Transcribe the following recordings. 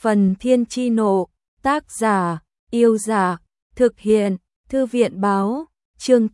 Phần Thiên Chi Nộ, tác giả, Yêu Giả, thực hiện, Thư viện Báo, chương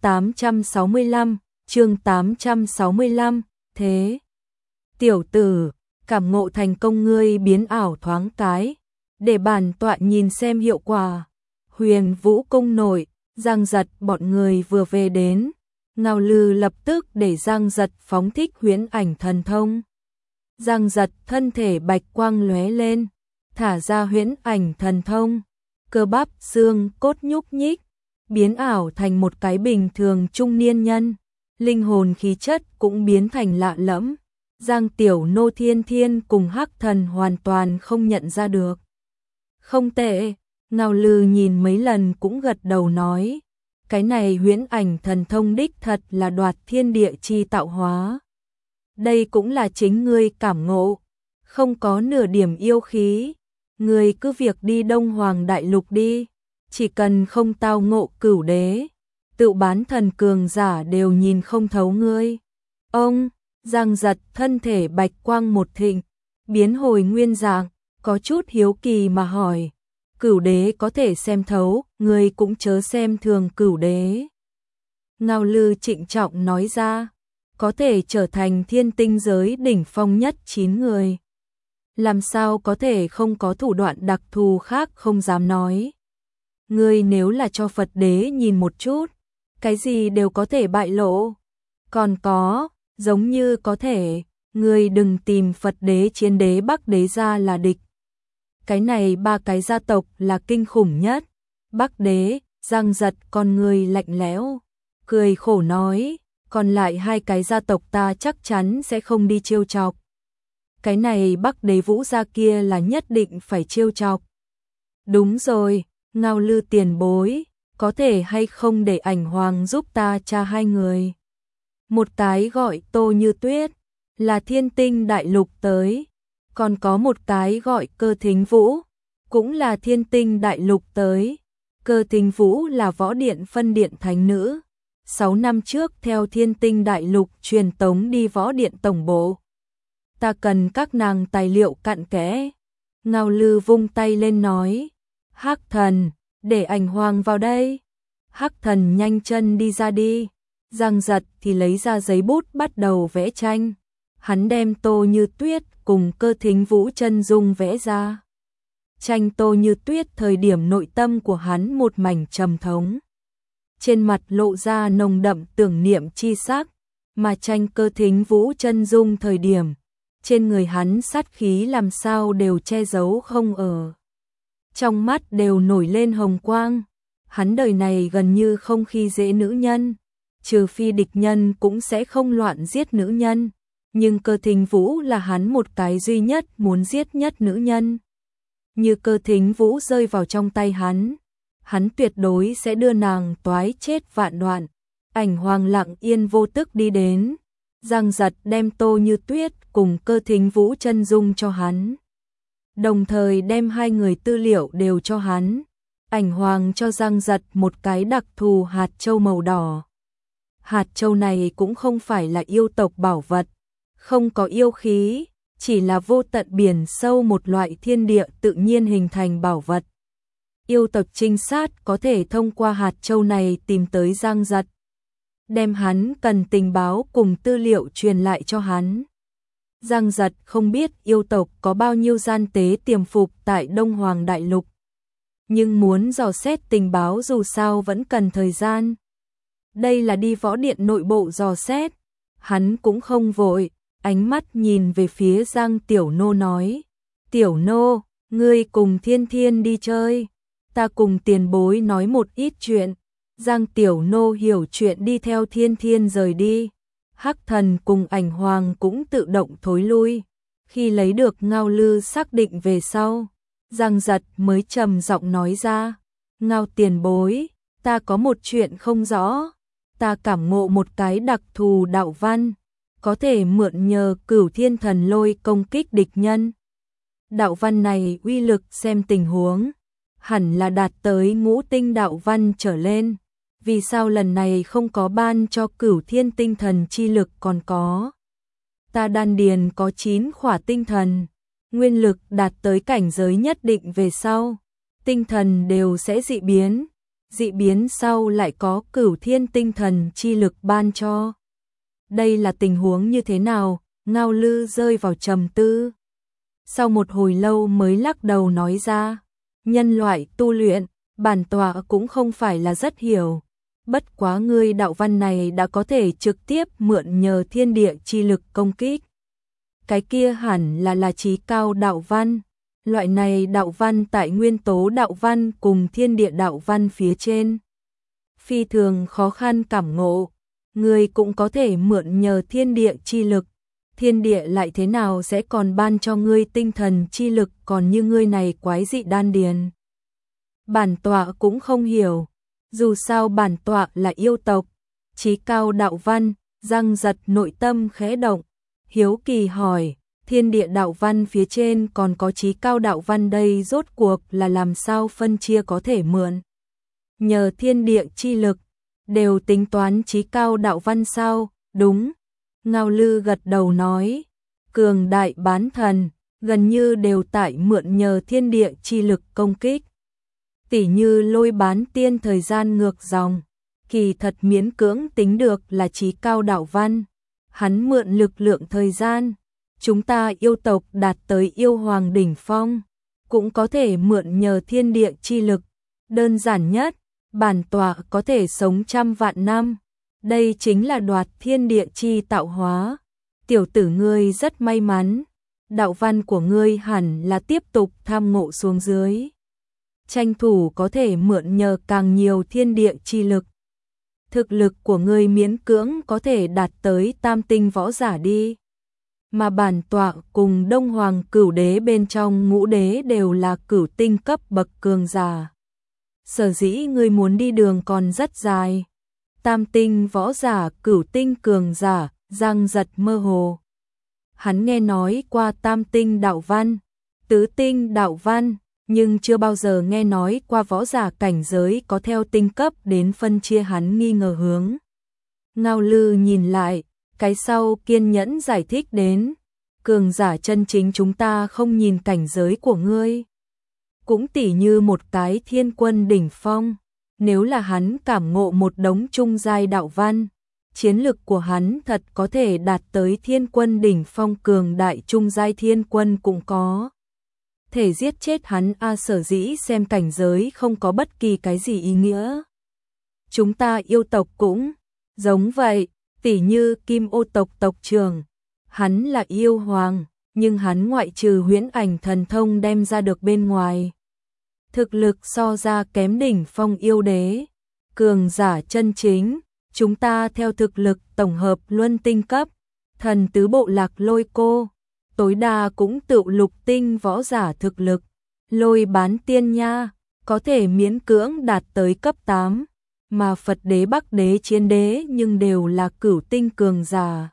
865, thế. Tiểu tử, cảm ngộ thành công ngươi biến ảo thoáng cái, để bản tọa nhìn xem hiệu quả. Huyền Vũ Cung nội, Giang Giật bọn người vừa về đến, Ngao Lư lập tức để Giang Giật phóng thích huyễn ảnh thần thông. Giang Giật thân thể bạch quang lóe lên, thả ra huyễn ảnh thần thông, cơ bắp xương cốt nhúc nhích, biến ảo thành một cái bình thường trung niên nhân, linh hồn khí chất cũng biến thành lạ lẫm. Giang Tiểu Nô Thiên Thiên cùng Hắc Thần hoàn toàn không nhận ra được. Không tệ, Ngao Lư nhìn mấy lần cũng gật đầu nói, cái này huyễn ảnh thần thông đích thật là đoạt thiên địa chi tạo hóa. Đây cũng là chính ngươi cảm ngộ, không có nửa điểm yêu khí, ngươi cứ việc đi Đông Hoàng Đại Lục đi, chỉ cần không tao ngộ Cửu Đế, tự bán thần cường giả đều nhìn không thấu ngươi. Ông, Giang Giật thân thể bạch quang một thịnh, biến hồi nguyên dạng, có chút hiếu kỳ mà hỏi, Cửu Đế có thể xem thấu, ngươi cũng chớ xem thường Cửu Đế. Ngao Lư trịnh trọng nói ra, có thể trở thành thiên tinh giới đỉnh phong nhất 9 người. Làm sao có thể không có thủ đoạn đặc thù khác không dám nói. Ngươi nếu là cho Phật Đế nhìn một chút, cái gì đều có thể bại lộ. Còn có, giống như có thể, ngươi đừng tìm Phật Đế, Chiến Đế, Bắc Đế ra là địch. Cái này ba cái gia tộc là kinh khủng nhất. Bắc Đế, Giang Giật con người lạnh lẽo, cười khổ nói, còn lại hai cái gia tộc ta chắc chắn sẽ không đi trêu chọc. Cái này Bắc Đế Vũ gia kia là nhất định phải trêu chọc. Đúng rồi, Ngao Lư tiền bối, có thể hay không để Ảnh Hoàng giúp ta tra hai người. Một cái gọi Tô Như Tuyết, là thiên tinh đại lục tới, còn có một cái gọi Cơ Thính Vũ, cũng là thiên tinh đại lục tới. Cơ Thính Vũ là võ điện phân điện thánh nữ, 6 năm trước theo thiên tinh đại lục truyền tống đi võ điện tổng bộ. Ta cần các nàng tài liệu cặn kẽ. Ngao Lư vung tay lên nói, Hắc Thần, để Ảnh Hoàng vào đây. Hắc Thần nhanh chân đi ra đi. Giang Giật thì lấy ra giấy bút bắt đầu vẽ tranh. Hắn đem Tô Như Tuyết cùng Cơ Thính Vũ chân dung vẽ ra. Tranh Tô Như Tuyết thời điểm nội tâm của hắn một mảnh trầm thống, trên mặt lộ ra nồng đậm tưởng niệm chi sắc, mà tranh Cơ Thính Vũ chân dung thời điểm, trên người hắn sát khí làm sao đều che giấu không ở. Trong mắt đều nổi lên hồng quang, hắn đời này gần như không khi dễ nữ nhân, trừ phi địch nhân cũng sẽ không loạn giết nữ nhân, nhưng Cơ Thính Vũ là hắn một cái duy nhất muốn giết nhất nữ nhân. Như Cơ Thính Vũ rơi vào trong tay hắn tuyệt đối sẽ đưa nàng toái chết vạn đoạn. Ảnh Hoàng lặng yên vô tức đi đến, Giang Giật đem Tô Như Tuyết cùng Cơ Thính Vũ chân dung cho hắn, đồng thời đem hai người tư liệu đều cho hắn. Ảnh Hoàng cho Giang Giật một cái đặc thù hạt châu màu đỏ. Hạt châu này cũng không phải là yêu tộc bảo vật, không có yêu khí, chỉ là vô tận biển sâu một loại thiên địa tự nhiên hình thành bảo vật. Yêu tộc trinh sát có thể thông qua hạt châu này tìm tới Giang Giật, đem hắn cần tình báo cùng tư liệu truyền lại cho hắn. Giang Giật không biết yêu tộc có bao nhiêu gian tế tiềm phục tại Đông Hoàng Đại Lục, nhưng muốn dò xét tình báo dù sao vẫn cần thời gian. Đây là đi võ điện nội bộ dò xét, hắn cũng không vội, ánh mắt nhìn về phía Giang Tiểu Nô nói, Tiểu Nô, ngươi cùng Thiên Thiên đi chơi, ta cùng tiền bối nói một ít chuyện. Giang Tiểu Nô hiểu chuyện đi theo Thiên Thiên rời đi. Hắc Thần cùng Ảnh Hoàng cũng tự động thối lui. Khi lấy được Ngao Lư xác định về sau, Giang Giật mới trầm giọng nói ra, Ngao tiền bối, ta có một chuyện không rõ, ta cảm ngộ một cái đặc thù đạo văn, có thể mượn nhờ Cửu Thiên Thần Lôi công kích địch nhân. Đạo văn này uy lực xem tình huống, hẳn là đạt tới ngũ tinh đạo văn trở lên. Vì sao lần này không có ban cho Cửu Thiên tinh thần chi lực còn có? Ta đan điền có 9 khỏa tinh thần, Nguyên lực đạt tới cảnh giới nhất định về sau, tinh thần đều sẽ dị biến sau lại có Cửu Thiên tinh thần chi lực ban cho. Đây là tình huống như thế nào? Ngao Lư rơi vào trầm tư. Sau một hồi lâu mới lắc đầu nói ra, nhân loại tu luyện, bản tọa cũng không phải là rất hiểu. Bất quá ngươi đạo văn này đã có thể trực tiếp mượn nhờ thiên địa chi lực công kích. Cái kia hẳn là chí cao đạo văn. Loại này đạo văn tại nguyên tố đạo văn cùng thiên địa đạo văn phía trên. Phi thường khó khăn cảm ngộ. Ngươi cũng có thể mượn nhờ thiên địa chi lực. Thiên địa lại thế nào sẽ còn ban cho ngươi tinh thần chi lực, còn như ngươi này quái dị đan điền. Bản tọa cũng không hiểu. Dù sao bản tọa là yêu tộc. Chí cao đạo văn, răng giật nội tâm khẽ động. Hiếu kỳ hỏi, thiên địa đạo văn phía trên còn có chí cao đạo văn đây rốt cuộc là làm sao phân chia có thể mượn. Nhờ thiên địa chi lực, đều tính toán chí cao đạo văn sao? Đúng. Ngao Lư gật đầu nói, cường đại bán thần, gần như đều tại mượn nhờ thiên địa chi lực công kích. Tỉ như Lôi Bán Tiên thời gian ngược dòng, kỳ thật miễn cưỡng tính được là chí cao đạo văn. Hắn mượn lực lượng thời gian, chúng ta yêu tộc đạt tới yêu hoàng đỉnh phong, cũng có thể mượn nhờ thiên địa chi lực. Đơn giản nhất, bản tọa có thể sống trăm vạn năm. Đây chính là đoạt thiên địa chi tạo hóa. Tiểu tử ngươi rất may mắn, đạo văn của ngươi hẳn là tiếp tục tham ngộ xuống dưới. Tranh thủ có thể mượn nhờ càng nhiều thiên địa chi lực. Thực lực của ngươi miễn cưỡng có thể đạt tới tam tinh võ giả đi. Mà bản tọa cùng Đông Hoàng Cửu Đế bên trong ngũ đế đều là cửu tinh cấp bậc cường giả. Sở dĩ ngươi muốn đi đường còn rất dài. Tam tinh võ giả, cửu tinh cường giả, răng giật mơ hồ. Hắn nghe nói qua tam tinh đạo văn, tứ tinh đạo văn, nhưng chưa bao giờ nghe nói qua võ giả cảnh giới có theo tinh cấp đến phân chia, hắn nghi ngờ hướng. Ngao Lư nhìn lại, cái sau kiên nhẫn giải thích đến, cường giả chân chính chúng ta không nhìn cảnh giới của ngươi. Cũng tỉ như một cái thiên quân đỉnh phong, nếu là hắn cảm ngộ một đống trung giai đạo văn, chiến lực của hắn thật có thể đạt tới thiên quân đỉnh phong, cường đại trung giai thiên quân cũng có thể giết chết hắn. Sở dĩ xem cảnh giới không có bất kỳ cái gì ý nghĩa. Chúng ta yêu tộc cũng giống vậy, tỉ như Kim Ô tộc tộc trưởng, hắn là yêu hoàng, nhưng hắn ngoại trừ huyễn ảnh thần thông đem ra được bên ngoài, thực lực so ra kém đỉnh phong yêu đế. Cường giả chân chính, chúng ta theo thực lực tổng hợp luân tinh cấp, thần tứ bộ lạc Lôi Cô, tối đa cũng tựu lục tinh võ giả thực lực. Lôi Bán Tiên nha, có thể miễn cưỡng đạt tới cấp 8, mà Phật đế, Bắc đế, Chiến đế nhưng đều là cửu tinh cường giả.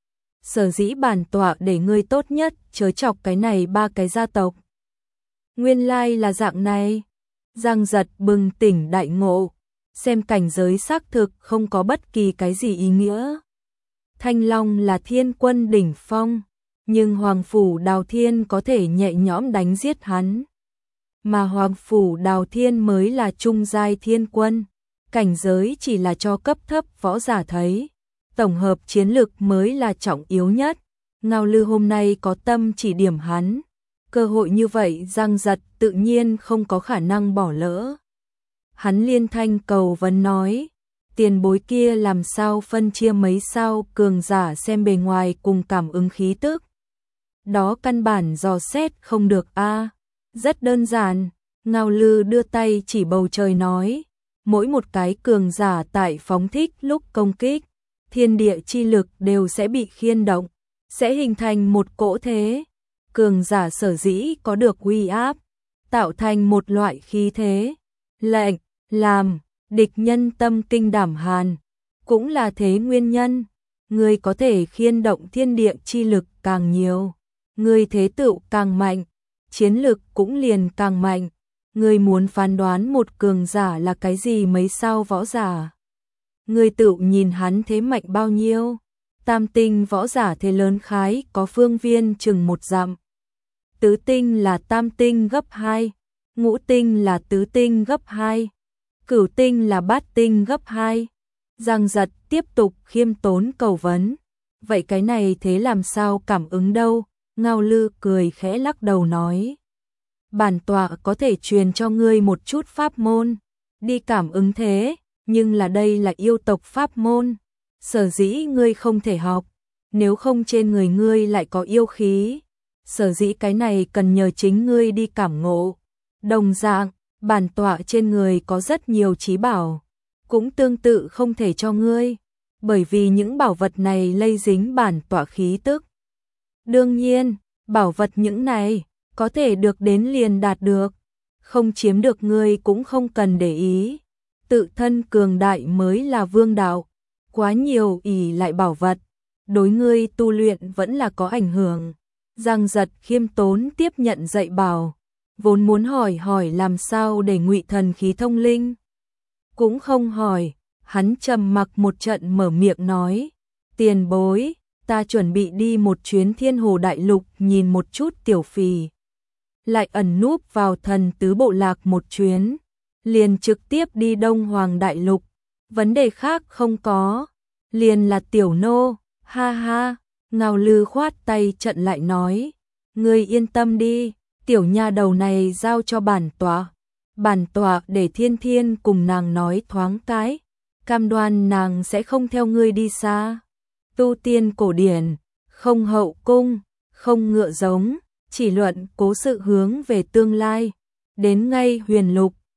Sở dĩ bản tọa để ngươi tốt nhất chớ chọc cái này ba cái gia tộc. Nguyên lai là dạng này. Giang giật bừng tỉnh đại ngộ, xem cảnh giới xác thực không có bất kỳ cái gì ý nghĩa. Thanh Long là thiên quân đỉnh phong, nhưng Hoàng Phủ Đào Thiên có thể nhẹ nhõm đánh giết hắn. Mà Hoàng Phủ Đào Thiên mới là trung giai thiên quân, cảnh giới chỉ là cho cấp thấp võ giả thấy, tổng hợp chiến lực mới là trọng yếu nhất. Ngao Lư hôm nay có tâm chỉ điểm hắn, cơ hội như vậy Giang giật tự nhiên không có khả năng bỏ lỡ. Hắn liên thanh cầu vấn nói, tiền bối kia làm sao phân chia mấy sao cường giả xem bề ngoài cùng cảm ứng khí tức. Đó căn bản dò xét không được a. Rất đơn giản, Ngao Lư đưa tay chỉ bầu trời nói, mỗi một cái cường giả tại phóng thích lúc công kích, thiên địa chi lực đều sẽ bị khiên động, sẽ hình thành một cỗ thế. Cường giả sở dĩ có được uy áp, tạo thành một loại khí thế, lệnh, làm, địch nhân tâm kinh đảm hàn, cũng là thế nguyên nhân. Người có thể khiên động thiên địa chi lực càng nhiều, người thế tựu càng mạnh, chiến lực cũng liền càng mạnh. Người muốn phán đoán một cường giả là cái gì mấy sao võ giả, người tựu nhìn hắn thế mạnh bao nhiêu. Tam tinh võ giả thế lớn khái có phương viên chừng 1 dặm. tứ tinh là tam tinh gấp 2, ngũ tinh là tứ tinh gấp 2, cửu tinh là bát tinh gấp 2. Giang Giật tiếp tục khiêm tốn cầu vấn. Vậy cái này thế làm sao cảm ứng đâu? Ngao Lư cười khẽ lắc đầu nói. Bản tọa có thể truyền cho ngươi một chút pháp môn, đi cảm ứng thế, nhưng là đây là yêu tộc pháp môn. Sở dĩ ngươi không thể học, nếu không trên người ngươi lại có yêu khí. Sở dĩ cái này cần nhờ chính ngươi đi cảm ngộ. Đồng dạng, bản tọa trên người có rất nhiều trí bảo, cũng tương tự không thể cho ngươi, bởi vì những bảo vật này lây dính bản tọa khí tức. Đương nhiên, bảo vật những này có thể được đến liền đạt được, không chiếm được ngươi cũng không cần để ý. Tự thân cường đại mới là vương đạo, quá nhiều ỷ lại bảo vật, đối ngươi tu luyện vẫn là có ảnh hưởng. Giang Giật khiêm tốn tiếp nhận dạy bảo, vốn muốn hỏi làm sao để ngụy thần khí thông linh. Cũng không hỏi, hắn trầm mặc một trận mở miệng nói, tiền bối, ta chuẩn bị đi một chuyến Thiên Hồ Đại Lục nhìn một chút tiểu phì. Lại ẩn núp vào thần tứ bộ lạc một chuyến, liền trực tiếp đi Đông Hoàng Đại Lục, vấn đề khác không có, liền là tiểu nô, ha ha. Ngao Lư khoát tay trận lại nói, ngươi yên tâm đi, tiểu nha đầu này giao cho bản tọa để Thiên Thiên cùng nàng nói thoáng cái, cam đoan nàng sẽ không theo ngươi đi xa. Tu tiên cổ điển, không hậu cung, không ngựa giống, chỉ luận cố sự hướng về tương lai. Đến ngay Huyền Lục,